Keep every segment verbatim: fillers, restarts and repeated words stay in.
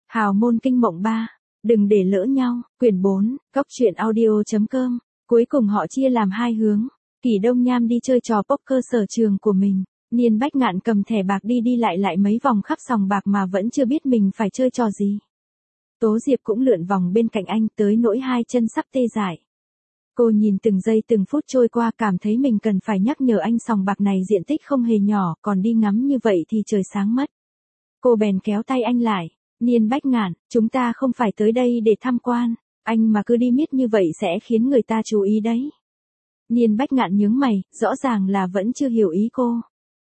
Hào môn kinh mộng ba. Đừng để lỡ nhau. Quyển bốn. Cóc truyện audio.com. Cuối cùng họ chia làm hai hướng. Kỷ Đông Nham đi chơi trò poker sở trường của mình. Niên Bách Ngạn cầm thẻ bạc đi đi lại lại mấy vòng khắp sòng bạc mà vẫn chưa biết mình phải chơi trò gì. Tố Diệp cũng lượn vòng bên cạnh anh tới nỗi hai chân sắp tê dại. Cô nhìn từng giây từng phút trôi qua cảm thấy mình cần phải nhắc nhở anh sòng bạc này diện tích không hề nhỏ, còn đi ngắm như vậy thì trời sáng mất. Cô bèn kéo tay anh lại. Niên Bách Ngạn, chúng ta không phải tới đây để tham quan, anh mà cứ đi miết như vậy sẽ khiến người ta chú ý đấy. Niên Bách Ngạn nhướng mày, rõ ràng là vẫn chưa hiểu ý cô.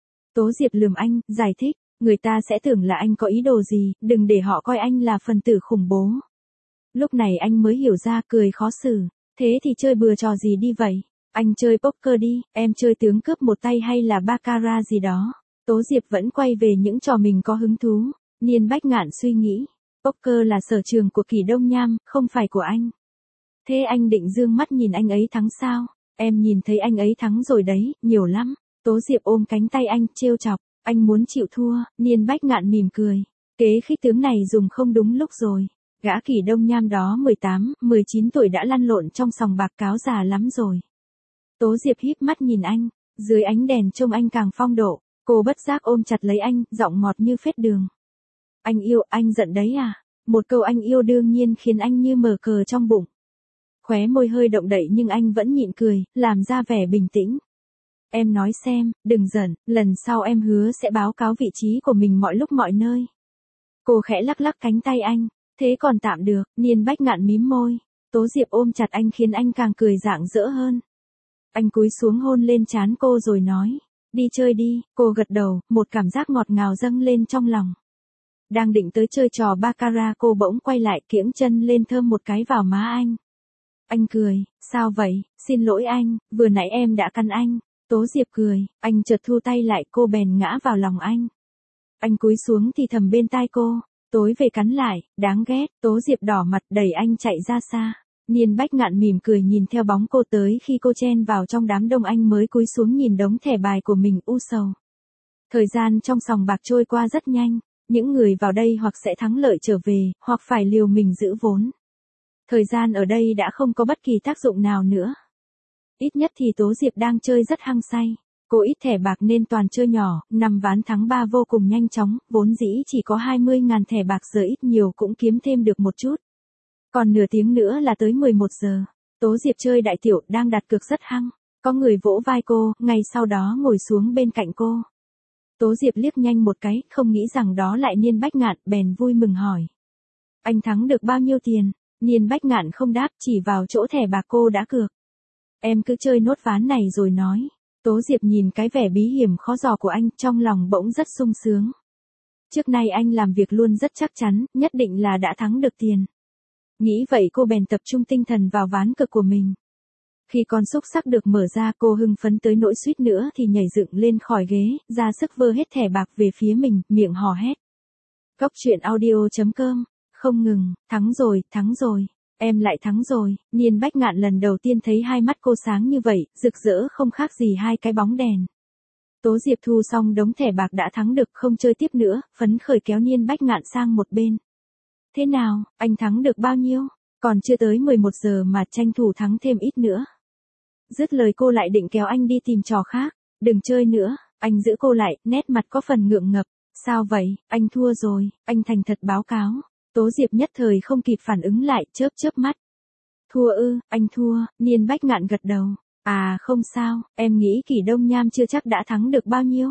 Tố Diệp lườm anh, giải thích, người ta sẽ tưởng là anh có ý đồ gì, đừng để họ coi anh là phần tử khủng bố. Lúc này anh mới hiểu ra, cười khó xử, thế thì chơi bừa trò gì đi vậy? Anh chơi poker đi, em chơi tướng cướp một tay hay là baccarat gì đó. Tố Diệp vẫn quay về những trò mình có hứng thú. Niên Bách Ngạn suy nghĩ, poker là sở trường của Kỷ Đông Nham, không phải của anh. Thế anh định dương mắt nhìn anh ấy thắng sao? Em nhìn thấy anh ấy thắng rồi đấy, nhiều lắm. Tố Diệp ôm cánh tay anh, trêu chọc, anh muốn chịu thua. Niên Bách Ngạn mỉm cười, kế khích tướng này dùng không đúng lúc rồi. Gã Kỷ Đông Nham đó mười tám, mười chín tuổi đã lăn lộn trong sòng bạc cáo già lắm rồi. Tố Diệp híp mắt nhìn anh, dưới ánh đèn trông anh càng phong độ. Cô bất giác ôm chặt lấy anh, giọng ngọt như phết đường. Anh yêu, anh giận đấy à? Một câu anh yêu đương nhiên khiến anh như mở cờ trong bụng. Khóe môi hơi động đậy nhưng anh vẫn nhịn cười, làm ra vẻ bình tĩnh. Em nói xem, đừng giận, lần sau em hứa sẽ báo cáo vị trí của mình mọi lúc mọi nơi. Cô khẽ lắc lắc cánh tay anh, thế còn tạm được. Niên Bách Ngạn mím môi. Tố Diệp ôm chặt anh khiến anh càng cười rạng rỡ hơn. Anh cúi xuống hôn lên trán cô rồi nói, đi chơi đi. Cô gật đầu, một cảm giác ngọt ngào dâng lên trong lòng. Đang định tới chơi trò baccarat cô bỗng quay lại kiễng chân lên thơm một cái vào má anh. Anh cười, sao vậy, xin lỗi anh, vừa nãy em đã cắn anh. Tố Diệp cười, anh chợt thu tay lại, cô bèn ngã vào lòng anh. Anh cúi xuống thì thầm bên tai cô, tối về cắn lại, đáng ghét. Tố Diệp đỏ mặt đẩy anh chạy ra xa. Niên Bách Ngạn mỉm cười nhìn theo bóng cô tới khi cô chen vào trong đám đông anh mới cúi xuống nhìn đống thẻ bài của mình u sầu. Thời gian trong sòng bạc trôi qua rất nhanh. Những người vào đây hoặc sẽ thắng lợi trở về, hoặc phải liều mình giữ vốn. Thời gian ở đây đã không có bất kỳ tác dụng nào nữa. Ít nhất thì Tố Diệp đang chơi rất hăng say. Cô ít thẻ bạc nên toàn chơi nhỏ, năm ván thắng ba vô cùng nhanh chóng, vốn dĩ chỉ có hai mươi nghìn thẻ bạc giờ ít nhiều cũng kiếm thêm được một chút. Còn nửa tiếng nữa là tới mười một giờ. Tố Diệp chơi đại tiểu, đang đặt cược rất hăng. Có người vỗ vai cô, ngay sau đó ngồi xuống bên cạnh cô. Tố Diệp liếc nhanh một cái, không nghĩ rằng đó lại Niên Bách Ngạn, bèn vui mừng hỏi. Anh thắng được bao nhiêu tiền? Niên Bách Ngạn không đáp, chỉ vào chỗ thẻ bạc cô đã cược. Em cứ chơi nốt ván này rồi nói. Tố Diệp nhìn cái vẻ bí hiểm khó dò của anh, trong lòng bỗng rất sung sướng. Trước nay anh làm việc luôn rất chắc chắn, nhất định là đã thắng được tiền. Nghĩ vậy cô bèn tập trung tinh thần vào ván cược của mình. Khi con xúc xắc được mở ra cô hưng phấn tới nỗi suýt nữa thì nhảy dựng lên khỏi ghế, ra sức vơ hết thẻ bạc về phía mình, miệng hò hét. Cóc truyện audio.com, không ngừng, thắng rồi, thắng rồi, em lại thắng rồi. Niên Bách Ngạn lần đầu tiên thấy hai mắt cô sáng như vậy, rực rỡ không khác gì hai cái bóng đèn. Tố Diệp thu xong đống thẻ bạc đã thắng được, không chơi tiếp nữa, phấn khởi kéo Niên Bách Ngạn sang một bên. Thế nào, anh thắng được bao nhiêu? Còn chưa tới mười một giờ mà tranh thủ thắng thêm ít nữa. Dứt lời cô lại định kéo anh đi tìm trò khác. Đừng chơi nữa. Anh giữ cô lại, nét mặt có phần ngượng ngập. Sao vậy, anh thua rồi. Anh thành thật báo cáo. Tố Diệp nhất thời không kịp phản ứng lại, chớp chớp mắt. Thua ư, anh thua. Niên Bách Ngạn gật đầu. À không sao, em nghĩ Kỷ Đông Nham chưa chắc đã thắng được bao nhiêu.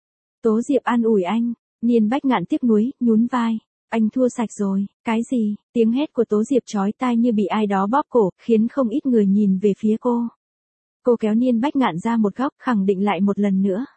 Tố Diệp an ủi anh. Niên Bách Ngạn tiếc nuối, nhún vai. Anh thua sạch rồi. Cái gì? Tiếng hét của Tố Diệp chói tai như bị ai đó bóp cổ, khiến không ít người nhìn về phía cô. Cô kéo Niên Bách Ngạn ra một góc, khẳng định lại một lần nữa.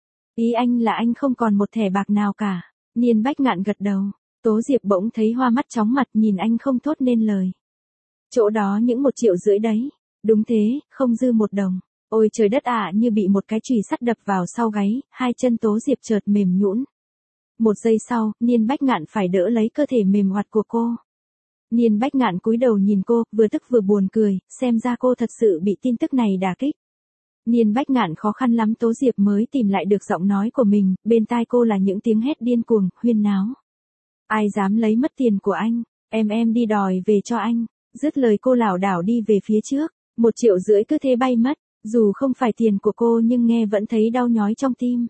Ý anh là anh không còn một thẻ bạc nào cả. Niên Bách Ngạn gật đầu. Tố Diệp bỗng thấy hoa mắt chóng mặt, nhìn anh không thốt nên lời. Chỗ đó những một triệu rưỡi đấy. Đúng thế, không dư một đồng. Ôi trời đất ạ, như bị một cái chùy sắt đập vào sau gáy, hai chân Tố Diệp chợt mềm nhũn. Một giây sau, Niên Bách Ngạn phải đỡ lấy cơ thể mềm oặt của cô. Niên Bách Ngạn cúi đầu nhìn cô, vừa tức vừa buồn cười, xem ra cô thật sự bị tin tức này đả kích. Niên Bách Ngạn khó khăn lắm Tố Diệp mới tìm lại được giọng nói của mình, bên tai cô là những tiếng hét điên cuồng, huyên náo. Ai dám lấy mất tiền của anh, em em đi đòi về cho anh. Dứt lời cô lảo đảo đi về phía trước, một triệu rưỡi cứ thế bay mất, dù không phải tiền của cô nhưng nghe vẫn thấy đau nhói trong tim.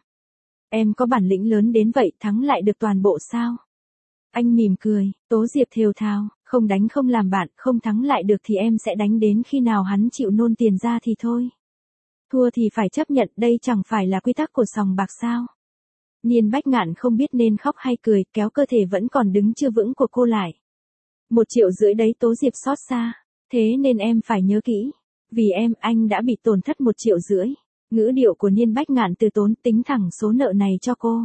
Em có bản lĩnh lớn đến vậy thắng lại được toàn bộ sao? Anh mỉm cười, Tố Diệp thều thào, không đánh không làm bạn, không thắng lại được thì em sẽ đánh đến khi nào hắn chịu nôn tiền ra thì thôi. Thua thì phải chấp nhận, đây chẳng phải là quy tắc của sòng bạc sao? Niên Bách Ngạn không biết nên khóc hay cười, kéo cơ thể vẫn còn đứng chưa vững của cô lại. Một triệu rưỡi đấy, Tố Diệp xót xa, thế nên em phải nhớ kỹ. Vì em, anh đã bị tổn thất một triệu rưỡi. Ngữ điệu của Niên Bách Ngạn từ tốn, tính thẳng số nợ này cho cô.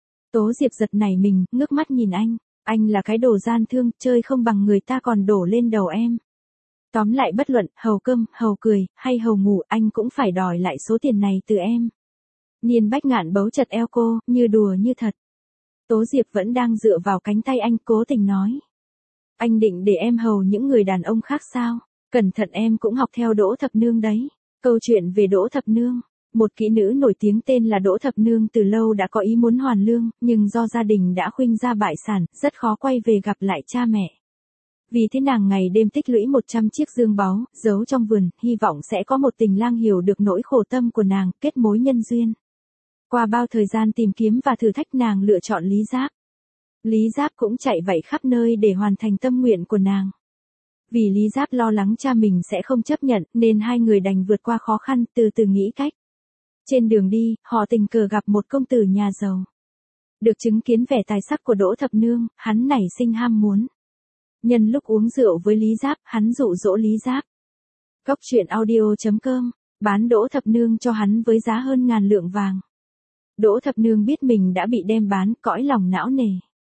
Tố Diệp giật nảy mình, ngước mắt nhìn anh. Anh là cái đồ gian thương, chơi không bằng người ta còn đổ lên đầu em. Tóm lại bất luận, hầu cơm, hầu cười, hay hầu ngủ, anh cũng phải đòi lại số tiền này từ em. Niên Bách Ngạn bấu chặt eo cô, như đùa như thật. Tố Diệp vẫn đang dựa vào cánh tay anh, cố tình nói. Anh định để em hầu những người đàn ông khác sao? Cẩn thận em cũng học theo Đỗ Thập Nương đấy. Câu chuyện về Đỗ Thập Nương. Một kỹ nữ nổi tiếng tên là Đỗ Thập Nương từ lâu đã có ý muốn hoàn lương, nhưng do gia đình đã khuynh ra bại sản, rất khó quay về gặp lại cha mẹ. Vì thế nàng ngày đêm tích lũy một trăm chiếc dương báu, giấu trong vườn, hy vọng sẽ có một tình lang hiểu được nỗi khổ tâm của nàng, kết mối nhân duyên. Qua bao thời gian tìm kiếm và thử thách, nàng lựa chọn Lý Giáp. Lý Giáp cũng chạy vạy khắp nơi để hoàn thành tâm nguyện của nàng. Vì Lý Giáp lo lắng cha mình sẽ không chấp nhận, nên hai người đành vượt qua khó khăn, từ từ nghĩ cách. Trên đường đi, họ tình cờ gặp một công tử nhà giàu. Được chứng kiến vẻ tài sắc của Đỗ Thập Nương, hắn nảy sinh ham muốn. Nhân lúc uống rượu với Lý Giáp, hắn dụ dỗ Lý Giáp. Cốc truyện audio chấm com, bán Đỗ Thập Nương cho hắn với giá hơn ngàn lượng vàng. Đỗ Thập Nương biết mình đã bị đem bán, cõi lòng não nề.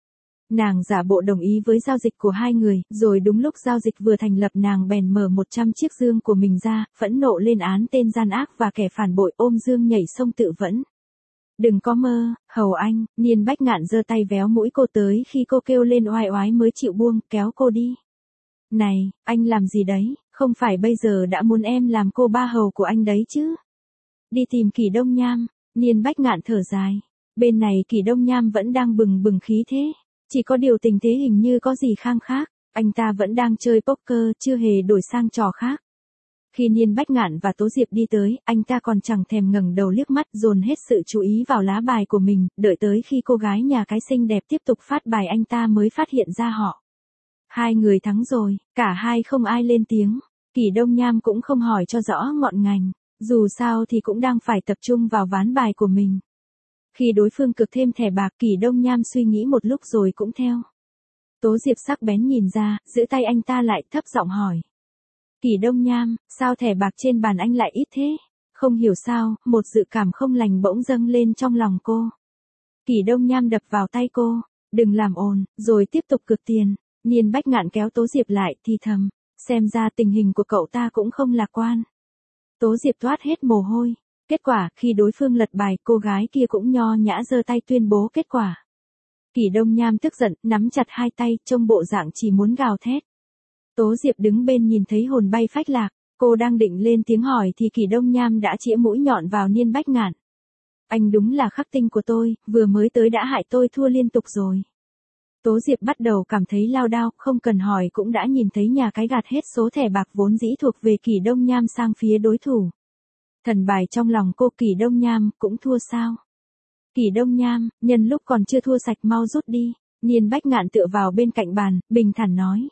Nàng giả bộ đồng ý với giao dịch của hai người, rồi đúng lúc giao dịch vừa thành lập, nàng bèn mở một trăm chiếc dương của mình ra, phẫn nộ lên án tên gian ác và kẻ phản bội, ôm dương nhảy sông tự vẫn. Đừng có mơ, hầu anh. Niên Bách Ngạn giơ tay véo mũi cô tới khi cô kêu lên oai oái mới chịu buông, kéo cô đi. Này, anh làm gì đấy, không phải bây giờ đã muốn em làm cô ba hầu của anh đấy chứ? Đi tìm Kỷ Đông Nham. Niên Bách Ngạn thở dài. Bên này Kỷ Đông Nham vẫn đang bừng bừng khí thế. Chỉ có điều tình thế hình như có gì khang khác, anh ta vẫn đang chơi poker, chưa hề đổi sang trò khác. Khi Niên Bách Ngạn và Tố Diệp đi tới, anh ta còn chẳng thèm ngẩng đầu liếc mắt, dồn hết sự chú ý vào lá bài của mình, đợi tới khi cô gái nhà cái xinh đẹp tiếp tục phát bài anh ta mới phát hiện ra họ. Hai người thắng rồi, cả hai không ai lên tiếng. Kỷ Đông Nham cũng không hỏi cho rõ ngọn ngành, dù sao thì cũng đang phải tập trung vào ván bài của mình. Khi đối phương cực thêm thẻ bạc, Kỷ Đông Nham suy nghĩ một lúc rồi cũng theo. Tố Diệp sắc bén nhìn ra, giữ tay anh ta lại, thấp giọng hỏi. Kỷ Đông Nham, sao thẻ bạc trên bàn anh lại ít thế? Không hiểu sao, một dự cảm không lành bỗng dâng lên trong lòng cô. Kỷ Đông Nham đập vào tay cô, đừng làm ồn, rồi tiếp tục cược tiền. Niên Bách Ngạn kéo Tố Diệp lại, thì thầm, xem ra tình hình của cậu ta cũng không lạc quan. Tố Diệp toát hết mồ hôi. Kết quả, khi đối phương lật bài, cô gái kia cũng nho nhã giơ tay tuyên bố kết quả. Kỷ Đông Nham tức giận, nắm chặt hai tay, trông bộ dạng chỉ muốn gào thét. Tố Diệp đứng bên nhìn thấy hồn bay phách lạc, cô đang định lên tiếng hỏi thì Kỷ Đông Nham đã chĩa mũi nhọn vào Niên Bách Ngạn. Anh đúng là khắc tinh của tôi, vừa mới tới đã hại tôi thua liên tục rồi. Tố Diệp bắt đầu cảm thấy lao đao, không cần hỏi cũng đã nhìn thấy nhà cái gạt hết số thẻ bạc vốn dĩ thuộc về Kỷ Đông Nham sang phía đối thủ. Thần bài trong lòng cô, Kỷ Đông Nham, cũng thua sao? Kỷ Đông Nham, nhân lúc còn chưa thua sạch mau rút đi. Niên Bách Ngạn tựa vào bên cạnh bàn, bình thản nói.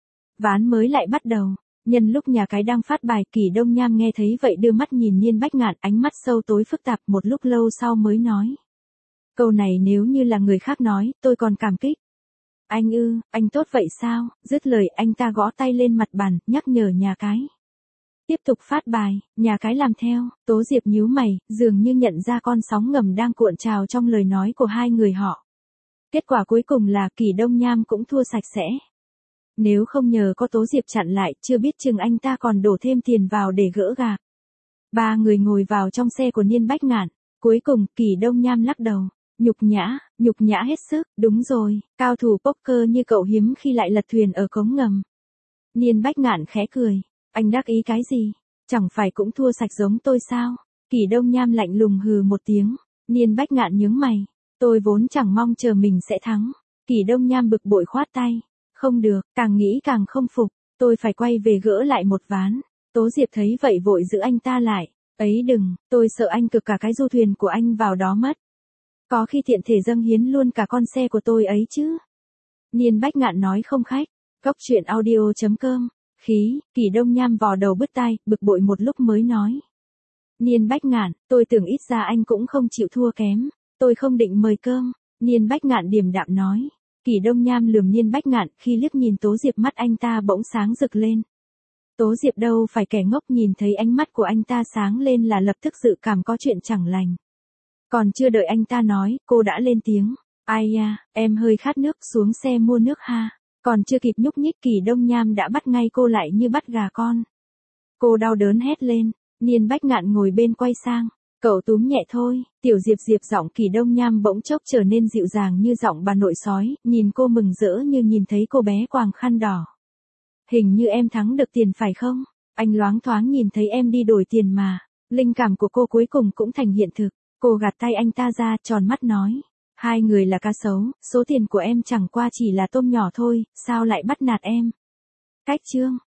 Ván mới lại bắt đầu. Nhân lúc nhà cái đang phát bài, Kỷ Đông Nham nghe thấy vậy đưa mắt nhìn Niên Bách Ngạn, ánh mắt sâu tối phức tạp, một lúc lâu sau mới nói. Câu này nếu như là người khác nói, tôi còn cảm kích. Anh ư, anh tốt vậy sao? Dứt lời anh ta gõ tay lên mặt bàn, nhắc nhở nhà cái. Tiếp tục phát bài, nhà cái làm theo. Tố Diệp nhíu mày, dường như nhận ra con sóng ngầm đang cuộn trào trong lời nói của hai người họ. Kết quả cuối cùng là Kỷ Đông Nham cũng thua sạch sẽ. Nếu không nhờ có Tố Diệp chặn lại, chưa biết chừng anh ta còn đổ thêm tiền vào để gỡ gạc. Ba người ngồi vào trong xe của Niên Bách Ngạn. Cuối cùng, Kỷ Đông Nham lắc đầu. Nhục nhã, nhục nhã hết sức. Đúng rồi, cao thủ poker như cậu hiếm khi lại lật thuyền ở cống ngầm. Niên Bách Ngạn khẽ cười. Anh đắc ý cái gì? Chẳng phải cũng thua sạch giống tôi sao? Kỷ Đông Nham lạnh lùng hừ một tiếng. Niên Bách Ngạn nhướng mày. Tôi vốn chẳng mong chờ mình sẽ thắng. Kỳ Đông Nham bực bội khoát tay. Không được, càng nghĩ càng không phục, tôi phải quay về gỡ lại một ván. Tố Diệp thấy vậy vội giữ anh ta lại. Ấy đừng, tôi sợ anh cực cả cái du thuyền của anh vào đó mất. Có khi tiện thể dâng hiến luôn cả con xe của tôi ấy chứ. Niên Bách Ngạn nói không khách. Cốc truyện audio chấm com. Khí, Kỳ Đông Nham vò đầu bứt tai, bực bội một lúc mới nói. Niên Bách Ngạn, tôi tưởng ít ra anh cũng không chịu thua kém. Tôi không định mời cơm. Niên Bách Ngạn điềm đạm nói. Kỳ Đông Nham lườm Niên Bách Ngạn, khi liếc nhìn Tố Diệp mắt anh ta bỗng sáng rực lên. Tố Diệp đâu phải kẻ ngốc, nhìn thấy ánh mắt của anh ta sáng lên là lập tức dự cảm có chuyện chẳng lành. Còn chưa đợi anh ta nói, cô đã lên tiếng. Ai ya, em hơi khát nước, xuống xe mua nước ha. Còn chưa kịp nhúc nhích Kỳ Đông Nham đã bắt ngay cô lại như bắt gà con. Cô đau đớn hét lên. Niên Bách Ngạn ngồi bên quay sang. Cậu túm nhẹ thôi. Tiểu Diệp Diệp giọng Kỳ Đông Nham bỗng chốc trở nên dịu dàng như giọng bà nội sói, nhìn cô mừng rỡ như nhìn thấy cô bé quàng khăn đỏ. Hình như em thắng được tiền phải không? Anh loáng thoáng nhìn thấy em đi đổi tiền mà. Linh cảm của cô cuối cùng cũng thành hiện thực. Cô gạt tay anh ta ra, tròn mắt nói. Hai người là cá sấu, số tiền của em chẳng qua chỉ là tôm nhỏ thôi, sao lại bắt nạt em? Cách chương.